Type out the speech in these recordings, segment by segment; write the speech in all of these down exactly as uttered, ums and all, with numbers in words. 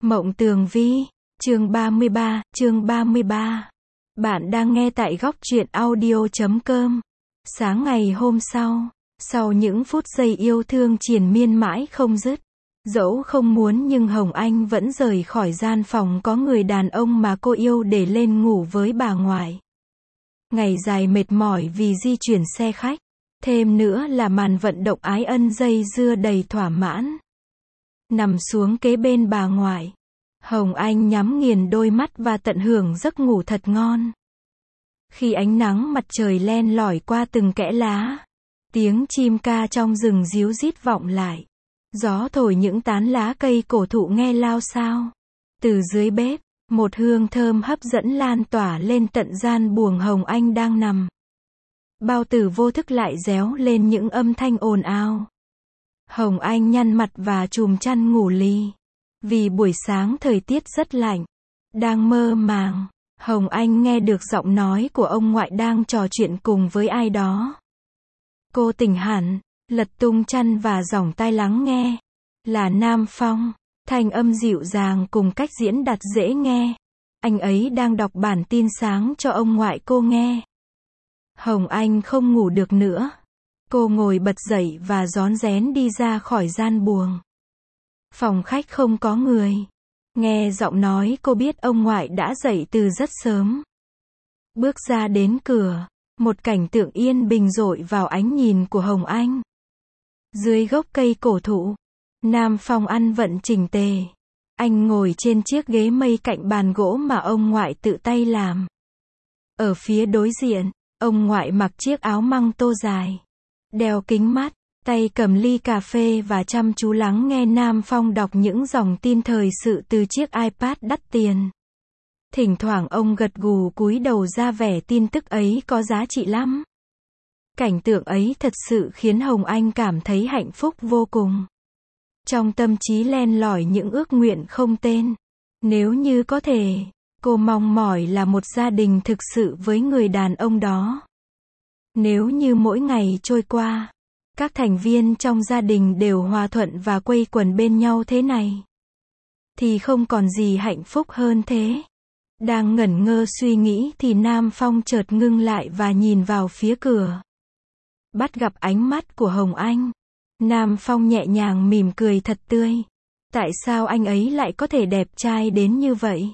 Mộng Tường Vi, chương ba mươi ba, chương ba mươi ba. Bạn đang nghe tại góc truyện audio chấm com. Sáng ngày hôm sau, sau những phút giây yêu thương triền miên mãi không dứt, dẫu không muốn nhưng Hồng Anh vẫn rời khỏi gian phòng có người đàn ông mà cô yêu để lên ngủ với bà ngoại. Ngày dài mệt mỏi vì di chuyển xe khách, thêm nữa là màn vận động ái ân dây dưa đầy thỏa mãn. Nằm xuống kế bên bà ngoại, Hồng Anh nhắm nghiền đôi mắt và tận hưởng giấc ngủ thật ngon. Khi ánh nắng mặt trời len lỏi qua từng kẽ lá, tiếng chim ca trong rừng ríu rít vọng lại. Gió thổi những tán lá cây cổ thụ nghe lao xao. Từ dưới bếp, một hương thơm hấp dẫn lan tỏa lên tận gian buồng Hồng Anh đang nằm. Bao tử vô thức lại réo lên những âm thanh ồn ào. Hồng Anh nhăn mặt và chùm chăn ngủ lì. Vì buổi sáng thời tiết rất lạnh. Đang mơ màng, Hồng Anh nghe được giọng nói của ông ngoại đang trò chuyện cùng với ai đó. Cô tỉnh hẳn, lật tung chăn và dòng tai lắng nghe. Là Nam Phong, thanh âm dịu dàng cùng cách diễn đạt dễ nghe. Anh ấy đang đọc bản tin sáng cho ông ngoại cô nghe. Hồng Anh không ngủ được nữa. Cô ngồi bật dậy và rón rén đi ra khỏi gian buồng. Phòng khách không có người. Nghe giọng nói cô biết ông ngoại đã dậy từ rất sớm. Bước ra đến cửa, một cảnh tượng yên bình dội vào ánh nhìn của Hồng Anh. Dưới gốc cây cổ thụ, Nam Phong ăn vận chỉnh tề. Anh ngồi trên chiếc ghế mây cạnh bàn gỗ mà ông ngoại tự tay làm. Ở phía đối diện, ông ngoại mặc chiếc áo măng tô dài, đeo kính mắt, tay cầm ly cà phê và chăm chú lắng nghe Nam Phong đọc những dòng tin thời sự từ chiếc iPad đắt tiền. Thỉnh thoảng ông gật gù cúi đầu ra vẻ tin tức ấy có giá trị lắm. Cảnh tượng ấy thật sự khiến Hồng Anh cảm thấy hạnh phúc vô cùng. Trong tâm trí len lỏi những ước nguyện không tên. Nếu như có thể, cô mong mỏi là một gia đình thực sự với người đàn ông đó. Nếu như mỗi ngày trôi qua, các thành viên trong gia đình đều hòa thuận và quây quần bên nhau thế này, thì không còn gì hạnh phúc hơn thế. Đang ngẩn ngơ suy nghĩ thì Nam Phong chợt ngưng lại và nhìn vào phía cửa. Bắt gặp ánh mắt của Hồng Anh, Nam Phong nhẹ nhàng mỉm cười thật tươi. Tại sao anh ấy lại có thể đẹp trai đến như vậy?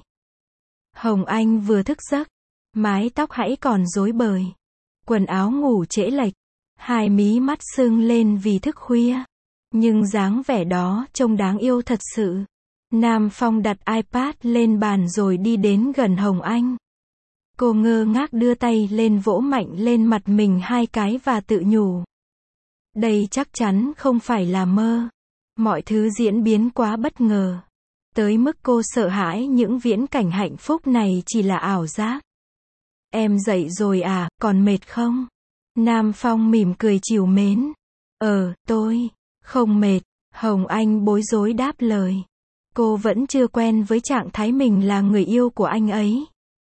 Hồng Anh vừa thức giấc, mái tóc hãy còn rối bời, quần áo ngủ trễ lệch, hai mí mắt sưng lên vì thức khuya. Nhưng dáng vẻ đó trông đáng yêu thật sự. Nam Phong đặt iPad lên bàn rồi đi đến gần Hồng Anh. Cô ngơ ngác đưa tay lên vỗ mạnh lên mặt mình hai cái và tự nhủ. Đây chắc chắn không phải là mơ. Mọi thứ diễn biến quá bất ngờ. Tới mức cô sợ hãi những viễn cảnh hạnh phúc này chỉ là ảo giác. Em dậy rồi à, còn mệt không? Nam Phong mỉm cười trìu mến. Ờ, tôi không mệt, Hồng Anh bối rối đáp lời. Cô vẫn chưa quen với trạng thái mình là người yêu của anh ấy.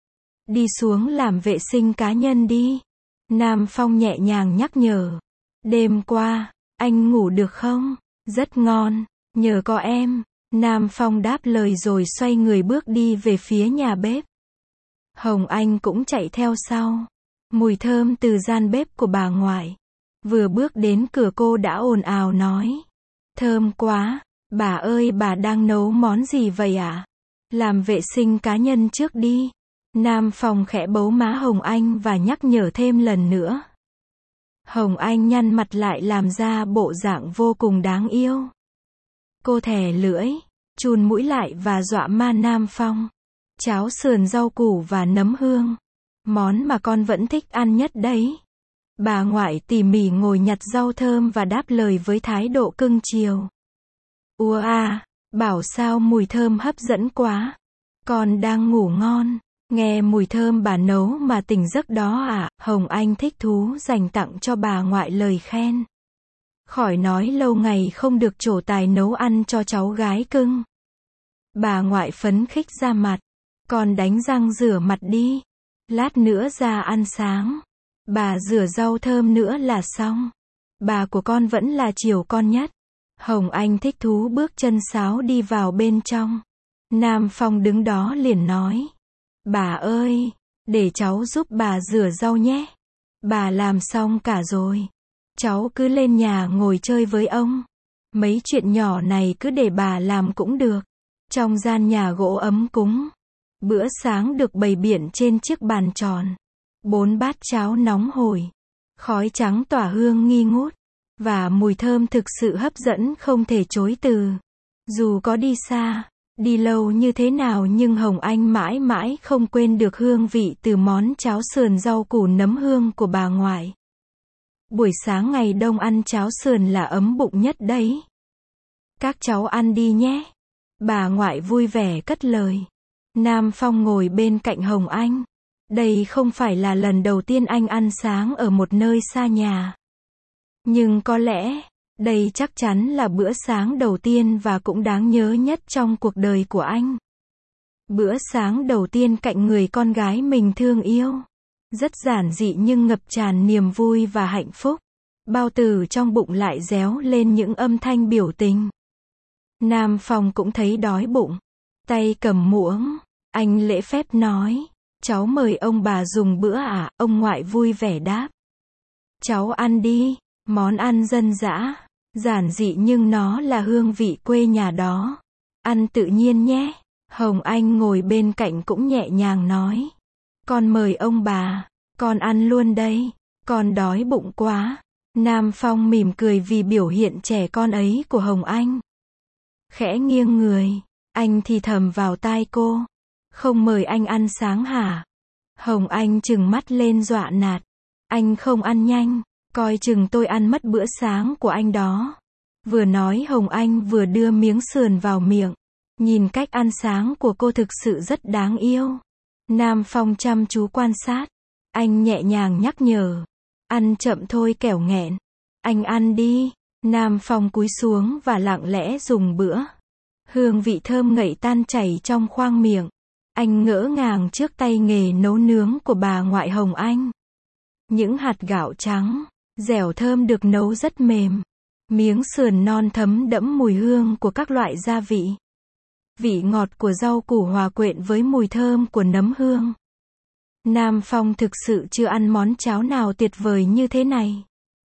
Đi xuống làm vệ sinh cá nhân đi. Nam Phong nhẹ nhàng nhắc nhở. Đêm qua, anh ngủ được không? Rất ngon, nhờ có em. Nam Phong đáp lời rồi xoay người bước đi về phía nhà bếp. Hồng Anh cũng chạy theo sau. Mùi thơm từ gian bếp của bà ngoại. Vừa bước đến cửa cô đã ồn ào nói. Thơm quá, bà ơi bà đang nấu món gì vậy ạ? À? Làm vệ sinh cá nhân trước đi. Nam Phong khẽ bấu má Hồng Anh và nhắc nhở thêm lần nữa. Hồng Anh nhăn mặt lại làm ra bộ dạng vô cùng đáng yêu. Cô thè lưỡi, chun mũi lại và dọa ma Nam Phong. Cháo sườn rau củ và nấm hương. Món mà con vẫn thích ăn nhất đấy. Bà ngoại tỉ mỉ ngồi nhặt rau thơm và đáp lời với thái độ cưng chiều. Ua à, bảo sao mùi thơm hấp dẫn quá. Con đang ngủ ngon, nghe mùi thơm bà nấu mà tỉnh giấc đó à. Hồng Anh thích thú dành tặng cho bà ngoại lời khen. Khỏi nói lâu ngày không được trổ tài nấu ăn cho cháu gái cưng. Bà ngoại phấn khích ra mặt. Con đánh răng rửa mặt đi. Lát nữa ra ăn sáng. Bà rửa rau thơm nữa là xong. Bà của con vẫn là chiều con nhất. Hồng Anh thích thú bước chân sáo đi vào bên trong. Nam Phong đứng đó liền nói. Bà ơi, để cháu giúp bà rửa rau nhé. Bà làm xong cả rồi. Cháu cứ lên nhà ngồi chơi với ông. Mấy chuyện nhỏ này cứ để bà làm cũng được. Trong gian nhà gỗ ấm cúng, bữa sáng được bày biện trên chiếc bàn tròn. Bốn bát cháo nóng hổi, khói trắng tỏa hương nghi ngút, và mùi thơm thực sự hấp dẫn không thể chối từ. Dù có đi xa, đi lâu như thế nào nhưng Hồng Anh mãi mãi không quên được hương vị từ món cháo sườn rau củ nấm hương của bà ngoại. Buổi sáng ngày đông ăn cháo sườn là ấm bụng nhất đấy. Các cháu ăn đi nhé. Bà ngoại vui vẻ cất lời. Nam Phong ngồi bên cạnh Hồng Anh. Đây không phải là lần đầu tiên anh ăn sáng ở một nơi xa nhà. Nhưng có lẽ, đây chắc chắn là bữa sáng đầu tiên và cũng đáng nhớ nhất trong cuộc đời của anh. Bữa sáng đầu tiên cạnh người con gái mình thương yêu. Rất giản dị nhưng ngập tràn niềm vui và hạnh phúc. Bao tử trong bụng lại réo lên những âm thanh biểu tình. Nam Phong cũng thấy đói bụng. Tay cầm muỗng, anh lễ phép nói. Cháu mời ông bà dùng bữa à? Ông ngoại vui vẻ đáp. Cháu ăn đi, món ăn dân dã, giản dị nhưng nó là hương vị quê nhà đó. Ăn tự nhiên nhé. Hồng Anh ngồi bên cạnh cũng nhẹ nhàng nói. Con mời ông bà, con ăn luôn đây, con đói bụng quá. Nam Phong mỉm cười vì biểu hiện trẻ con ấy của Hồng Anh. Khẽ nghiêng người, anh thì thầm vào tai cô. Không mời anh ăn sáng hả? Hồng Anh trừng mắt lên dọa nạt. Anh không ăn nhanh, coi chừng tôi ăn mất bữa sáng của anh đó. Vừa nói Hồng Anh vừa đưa miếng sườn vào miệng. Nhìn cách ăn sáng của cô thực sự rất đáng yêu. Nam Phong chăm chú quan sát. Anh nhẹ nhàng nhắc nhở. Ăn chậm thôi kẻo nghẹn. Anh ăn đi. Nam Phong cúi xuống và lặng lẽ dùng bữa. Hương vị thơm ngậy tan chảy trong khoang miệng. Anh ngỡ ngàng trước tay nghề nấu nướng của bà ngoại Hồng Anh. Những hạt gạo trắng, dẻo thơm được nấu rất mềm. Miếng sườn non thấm đẫm mùi hương của các loại gia vị. Vị ngọt của rau củ hòa quyện với mùi thơm của nấm hương. Nam Phong thực sự chưa ăn món cháo nào tuyệt vời như thế này.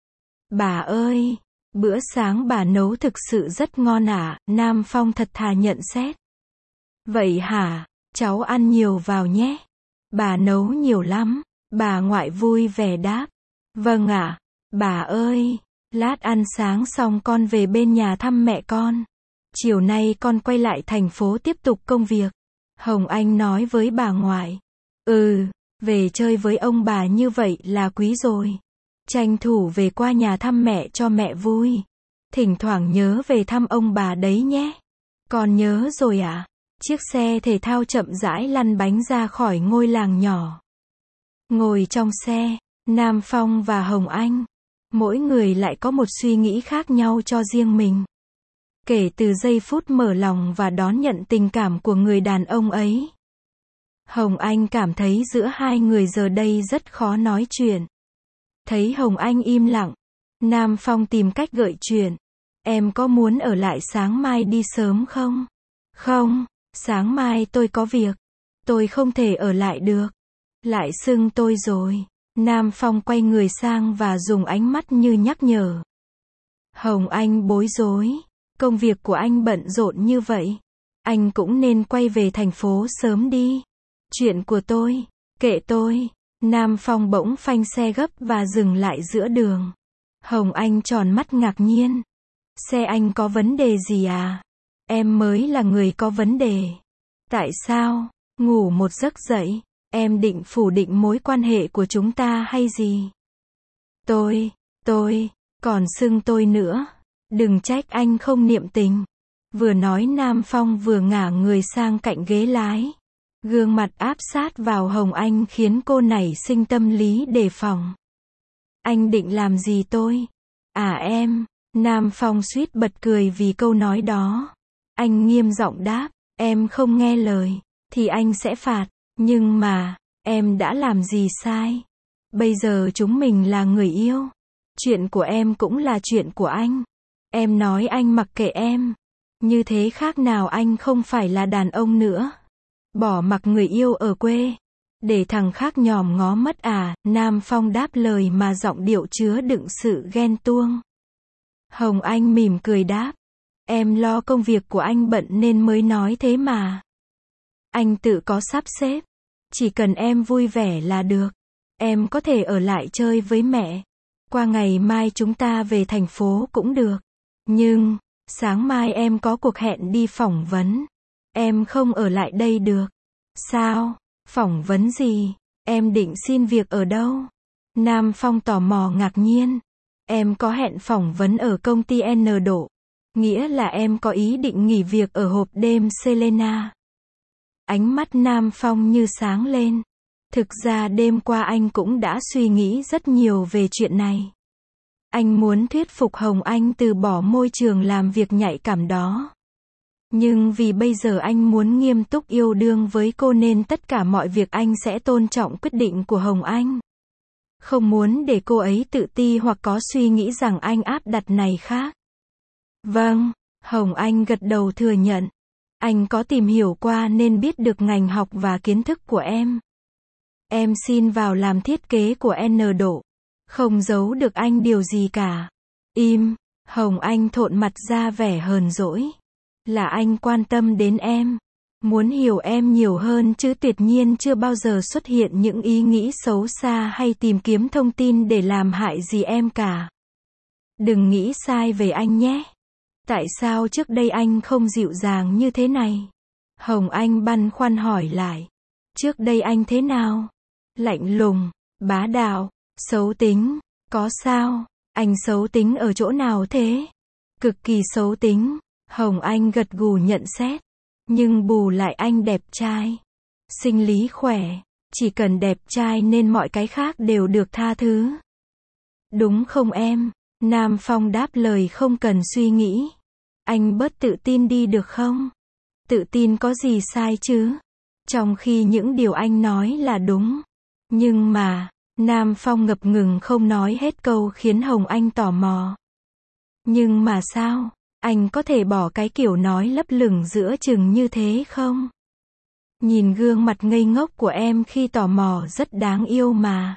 Bà ơi, bữa sáng bà nấu thực sự rất ngon ạ, Nam Phong thật thà nhận xét. Vậy hả, cháu ăn nhiều vào nhé. Bà nấu nhiều lắm, bà ngoại vui vẻ đáp. Vâng ạ, bà ơi, lát ăn sáng xong con về bên nhà thăm mẹ con. Chiều nay con quay lại thành phố tiếp tục công việc. Hồng Anh nói với bà ngoại. Ừ, về chơi với ông bà như vậy là quý rồi. Tranh thủ về qua nhà thăm mẹ cho mẹ vui. Thỉnh thoảng nhớ về thăm ông bà đấy nhé. Con nhớ rồi ạ. À? Chiếc xe thể thao chậm rãi lăn bánh ra khỏi ngôi làng nhỏ. Ngồi trong xe, Nam Phong và Hồng Anh. Mỗi người lại có một suy nghĩ khác nhau cho riêng mình. Kể từ giây phút mở lòng và đón nhận tình cảm của người đàn ông ấy. Hồng Anh cảm thấy giữa hai người giờ đây rất khó nói chuyện. Thấy Hồng Anh im lặng, Nam Phong tìm cách gợi chuyện. Em có muốn ở lại sáng mai đi sớm không? Không, sáng mai tôi có việc. Tôi không thể ở lại được. Lại xưng tôi rồi. Nam Phong quay người sang và dùng ánh mắt như nhắc nhở. Hồng Anh bối rối. Công việc của anh bận rộn như vậy. Anh cũng nên quay về thành phố sớm đi. Chuyện của tôi, kệ tôi. Nam Phong bỗng phanh xe gấp và dừng lại giữa đường. Hồng Anh tròn mắt ngạc nhiên. Xe anh có vấn đề gì à? Em mới là người có vấn đề. Tại sao? Ngủ một giấc dậy, em định phủ định mối quan hệ của chúng ta hay gì? Tôi, tôi, còn xưng tôi nữa. Đừng trách anh không niệm tình. Vừa nói Nam Phong vừa ngả người sang cạnh ghế lái. Gương mặt áp sát vào Hồng Anh khiến cô nảy sinh tâm lý đề phòng. Anh định làm gì tôi? À em, Nam Phong suýt bật cười vì câu nói đó. Anh nghiêm giọng đáp, em không nghe lời, thì anh sẽ phạt. Nhưng mà, em đã làm gì sai? Bây giờ chúng mình là người yêu. Chuyện của em cũng là chuyện của anh. Em nói anh mặc kệ em. Như thế khác nào anh không phải là đàn ông nữa. Bỏ mặc người yêu ở quê. Để thằng khác nhòm ngó mất à, Nam Phong đáp lời mà giọng điệu chứa đựng sự ghen tuông. Hồng Anh mỉm cười đáp. Em lo công việc của anh bận nên mới nói thế mà. Anh tự có sắp xếp. Chỉ cần em vui vẻ là được. Em có thể ở lại chơi với mẹ. Qua ngày mai chúng ta về thành phố cũng được. Nhưng, sáng mai em có cuộc hẹn đi phỏng vấn. Em không ở lại đây được. Sao? Phỏng vấn gì? Em định xin việc ở đâu? Nam Phong tò mò ngạc nhiên. Em có hẹn phỏng vấn ở công ty N Độ. Nghĩa là em có ý định nghỉ việc ở hộp đêm Selena. Ánh mắt Nam Phong như sáng lên. Thực ra đêm qua anh cũng đã suy nghĩ rất nhiều về chuyện này. Anh muốn thuyết phục Hồng Anh từ bỏ môi trường làm việc nhạy cảm đó. Nhưng vì bây giờ anh muốn nghiêm túc yêu đương với cô nên tất cả mọi việc anh sẽ tôn trọng quyết định của Hồng Anh. Không muốn để cô ấy tự ti hoặc có suy nghĩ rằng anh áp đặt này khác. Vâng, Hồng Anh gật đầu thừa nhận. Anh có tìm hiểu qua nên biết được ngành học và kiến thức của em. Em xin vào làm thiết kế của N Độ. Không giấu được anh điều gì cả. Im, Hồng Anh thộn mặt ra vẻ hờn dỗi. Là anh quan tâm đến em. Muốn hiểu em nhiều hơn chứ tuyệt nhiên chưa bao giờ xuất hiện những ý nghĩ xấu xa hay tìm kiếm thông tin để làm hại gì em cả. Đừng nghĩ sai về anh nhé. Tại sao trước đây anh không dịu dàng như thế này? Hồng Anh băn khoăn hỏi lại. Trước đây anh thế nào? Lạnh lùng, bá đạo, xấu tính, có sao? Anh xấu tính ở chỗ nào thế? Cực kỳ xấu tính, Hồng Anh gật gù nhận xét. Nhưng bù lại anh đẹp trai. Sinh lý khỏe, chỉ cần đẹp trai nên mọi cái khác đều được tha thứ. Đúng không em? Nam Phong đáp lời không cần suy nghĩ. Anh bớt tự tin đi được không? Tự tin có gì sai chứ? Trong khi những điều anh nói là đúng. Nhưng mà, Nam Phong ngập ngừng không nói hết câu khiến Hồng Anh tò mò. Nhưng mà sao? Anh có thể bỏ cái kiểu nói lấp lửng giữa chừng như thế không? Nhìn gương mặt ngây ngốc của em khi tò mò rất đáng yêu mà.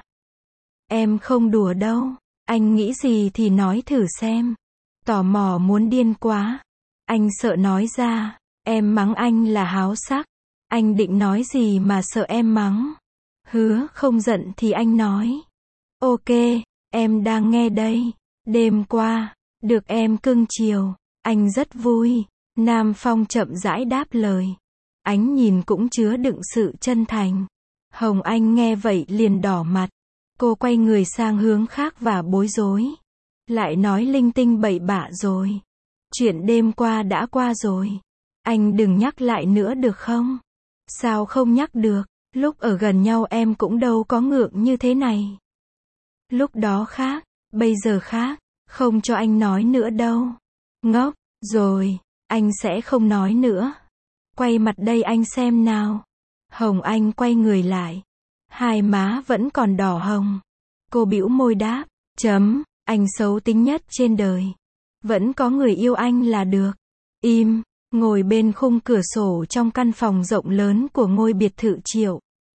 Em không đùa đâu. Anh nghĩ gì thì nói thử xem. Tò mò muốn điên quá. Anh sợ nói ra. Em mắng anh là háo sắc. Anh định nói gì mà sợ em mắng? Hứa không giận thì anh nói. Ok, em đang nghe đây. Đêm qua, được em cưng chiều. Anh rất vui. Nam Phong chậm rãi đáp lời. Ánh nhìn cũng chứa đựng sự chân thành. Hồng Anh nghe vậy liền đỏ mặt. Cô quay người sang hướng khác và bối rối. Lại nói linh tinh bậy bạ rồi. Chuyện đêm qua đã qua rồi. Anh đừng nhắc lại nữa được không? Sao không nhắc được? Lúc ở gần nhau em cũng đâu có ngượng như thế này. Lúc đó khác, bây giờ khác. Không cho anh nói nữa đâu. Ngốc, rồi, anh sẽ không nói nữa. Quay mặt đây anh xem nào. Hồng Anh quay người lại. Hai má vẫn còn đỏ hồng. Cô bĩu môi đáp. Chấm, anh xấu tính nhất trên đời. Vẫn có người yêu anh là được. Im, ngồi bên khung cửa sổ trong căn phòng rộng lớn của ngôi biệt thự Triệu.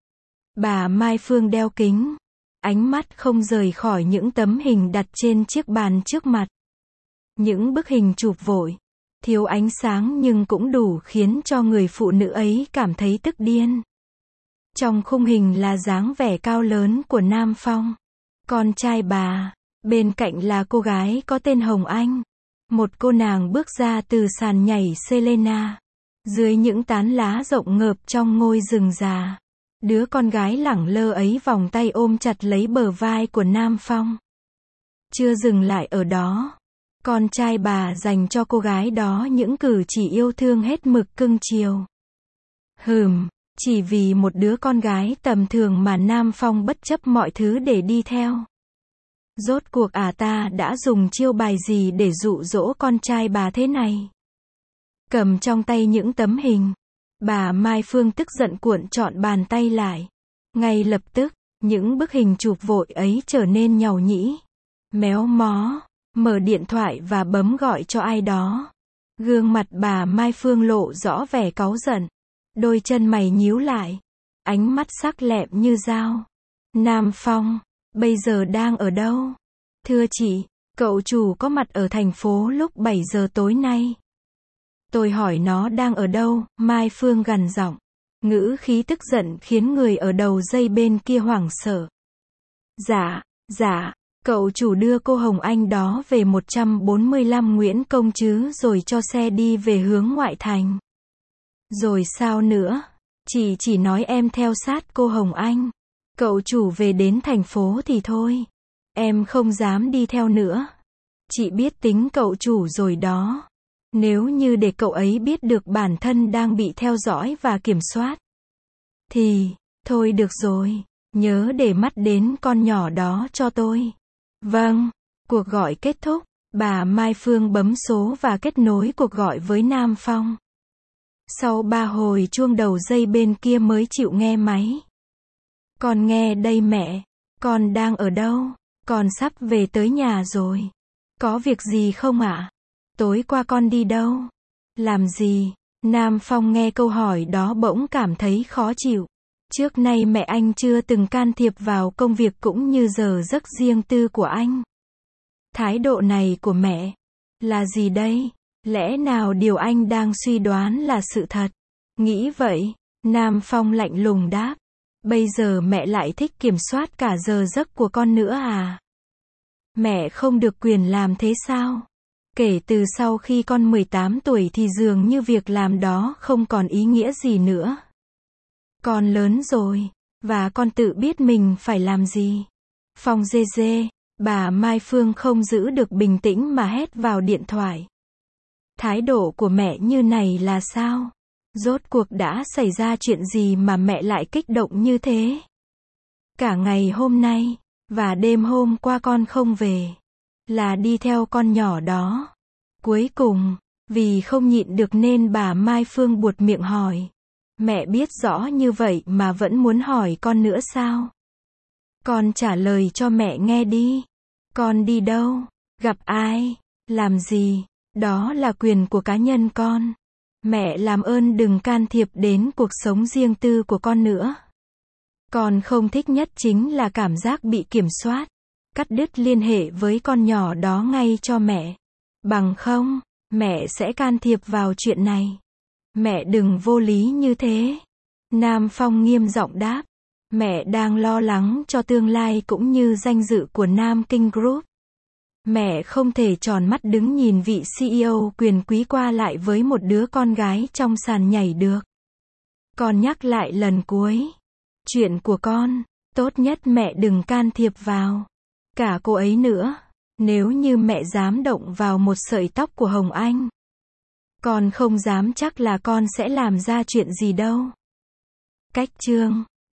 Bà Mai Phương đeo kính. Ánh mắt không rời khỏi những tấm hình đặt trên chiếc bàn trước mặt. Những bức hình chụp vội. Thiếu ánh sáng nhưng cũng đủ khiến cho người phụ nữ ấy cảm thấy tức điên. Trong khung hình là dáng vẻ cao lớn của Nam Phong. Con trai bà. Bên cạnh là cô gái có tên Hồng Anh. Một cô nàng bước ra từ sàn nhảy Selena. Dưới những tán lá rộng ngợp trong ngôi rừng già. Đứa con gái lẳng lơ ấy vòng tay ôm chặt lấy bờ vai của Nam Phong. Chưa dừng lại ở đó. Con trai bà dành cho cô gái đó những cử chỉ yêu thương hết mực cưng chiều. Hừm, chỉ vì một đứa con gái tầm thường mà Nam Phong bất chấp mọi thứ để đi theo. Rốt cuộc à ta đã dùng chiêu bài gì để dụ dỗ con trai bà thế này? Cầm trong tay những tấm hình. Bà Mai Phương tức giận cuộn trọn bàn tay lại. Ngay lập tức, những bức hình chụp vội ấy trở nên nhàu nhĩ. Méo mó. Mở điện thoại và bấm gọi cho ai đó. Gương mặt bà Mai Phương lộ rõ vẻ cáu giận. Đôi chân mày nhíu lại. Ánh mắt sắc lẹm như dao. Nam Phong, bây giờ đang ở đâu? Thưa chị, cậu chủ có mặt ở thành phố lúc bảy giờ tối nay. Tôi hỏi nó đang ở đâu, Mai Phương gằn giọng. Ngữ khí tức giận khiến người ở đầu dây bên kia hoảng sợ. Dạ, dạ, cậu chủ đưa cô Hồng Anh đó về một trăm bốn mươi lăm Nguyễn Công Trứ rồi cho xe đi về hướng ngoại thành. Rồi sao nữa? Chị chỉ nói em theo sát cô Hồng Anh. Cậu chủ về đến thành phố thì thôi. Em không dám đi theo nữa. Chị biết tính cậu chủ rồi đó. Nếu như để cậu ấy biết được bản thân đang bị theo dõi và kiểm soát. Thì, thôi được rồi. Nhớ để mắt đến con nhỏ đó cho tôi. Vâng. Cuộc gọi kết thúc. Bà Mai Phương bấm số và kết nối cuộc gọi với Nam Phong. Sau ba hồi chuông đầu dây bên kia mới chịu nghe máy. Con nghe đây mẹ. Con đang ở đâu? Con sắp về tới nhà rồi. Có việc gì không ạ? Tối qua con đi đâu? Làm gì? Nam Phong nghe câu hỏi đó bỗng cảm thấy khó chịu. Trước nay mẹ anh chưa từng can thiệp vào công việc cũng như giờ giấc riêng tư của anh. Thái độ này của mẹ là gì đây? Lẽ nào điều anh đang suy đoán là sự thật? Nghĩ vậy, Nam Phong lạnh lùng đáp. Bây giờ mẹ lại thích kiểm soát cả giờ giấc của con nữa à? Mẹ không được quyền làm thế sao? Kể từ sau khi con mười tám tuổi thì dường như việc làm đó không còn ý nghĩa gì nữa. Con lớn rồi, và con tự biết mình phải làm gì. Phong dê dê, bà Mai Phương không giữ được bình tĩnh mà hét vào điện thoại. Thái độ của mẹ như này là sao? Rốt cuộc đã xảy ra chuyện gì mà mẹ lại kích động như thế? Cả ngày hôm nay, và đêm hôm qua con không về. Là đi theo con nhỏ đó. Cuối cùng, vì không nhịn được nên bà Mai Phương buột miệng hỏi. Mẹ biết rõ như vậy mà vẫn muốn hỏi con nữa sao? Con trả lời cho mẹ nghe đi. Con đi đâu? Gặp ai? Làm gì? Đó là quyền của cá nhân con. Mẹ làm ơn đừng can thiệp đến cuộc sống riêng tư của con nữa. Con không thích nhất chính là cảm giác bị kiểm soát. Cắt đứt liên hệ với con nhỏ đó ngay cho mẹ. Bằng không, mẹ sẽ can thiệp vào chuyện này. Mẹ đừng vô lý như thế. Nam Phong nghiêm giọng đáp. Mẹ đang lo lắng cho tương lai cũng như danh dự của Nam Kinh Group. Mẹ không thể tròn mắt đứng nhìn vị xê e ô quyền quý qua lại với một đứa con gái trong sàn nhảy được. Con nhắc lại lần cuối. Chuyện của con, tốt nhất mẹ đừng can thiệp vào. Cả cô ấy nữa. Nếu như mẹ dám động vào một sợi tóc của Hồng Anh, con không dám chắc là con sẽ làm ra chuyện gì đâu. Cách chương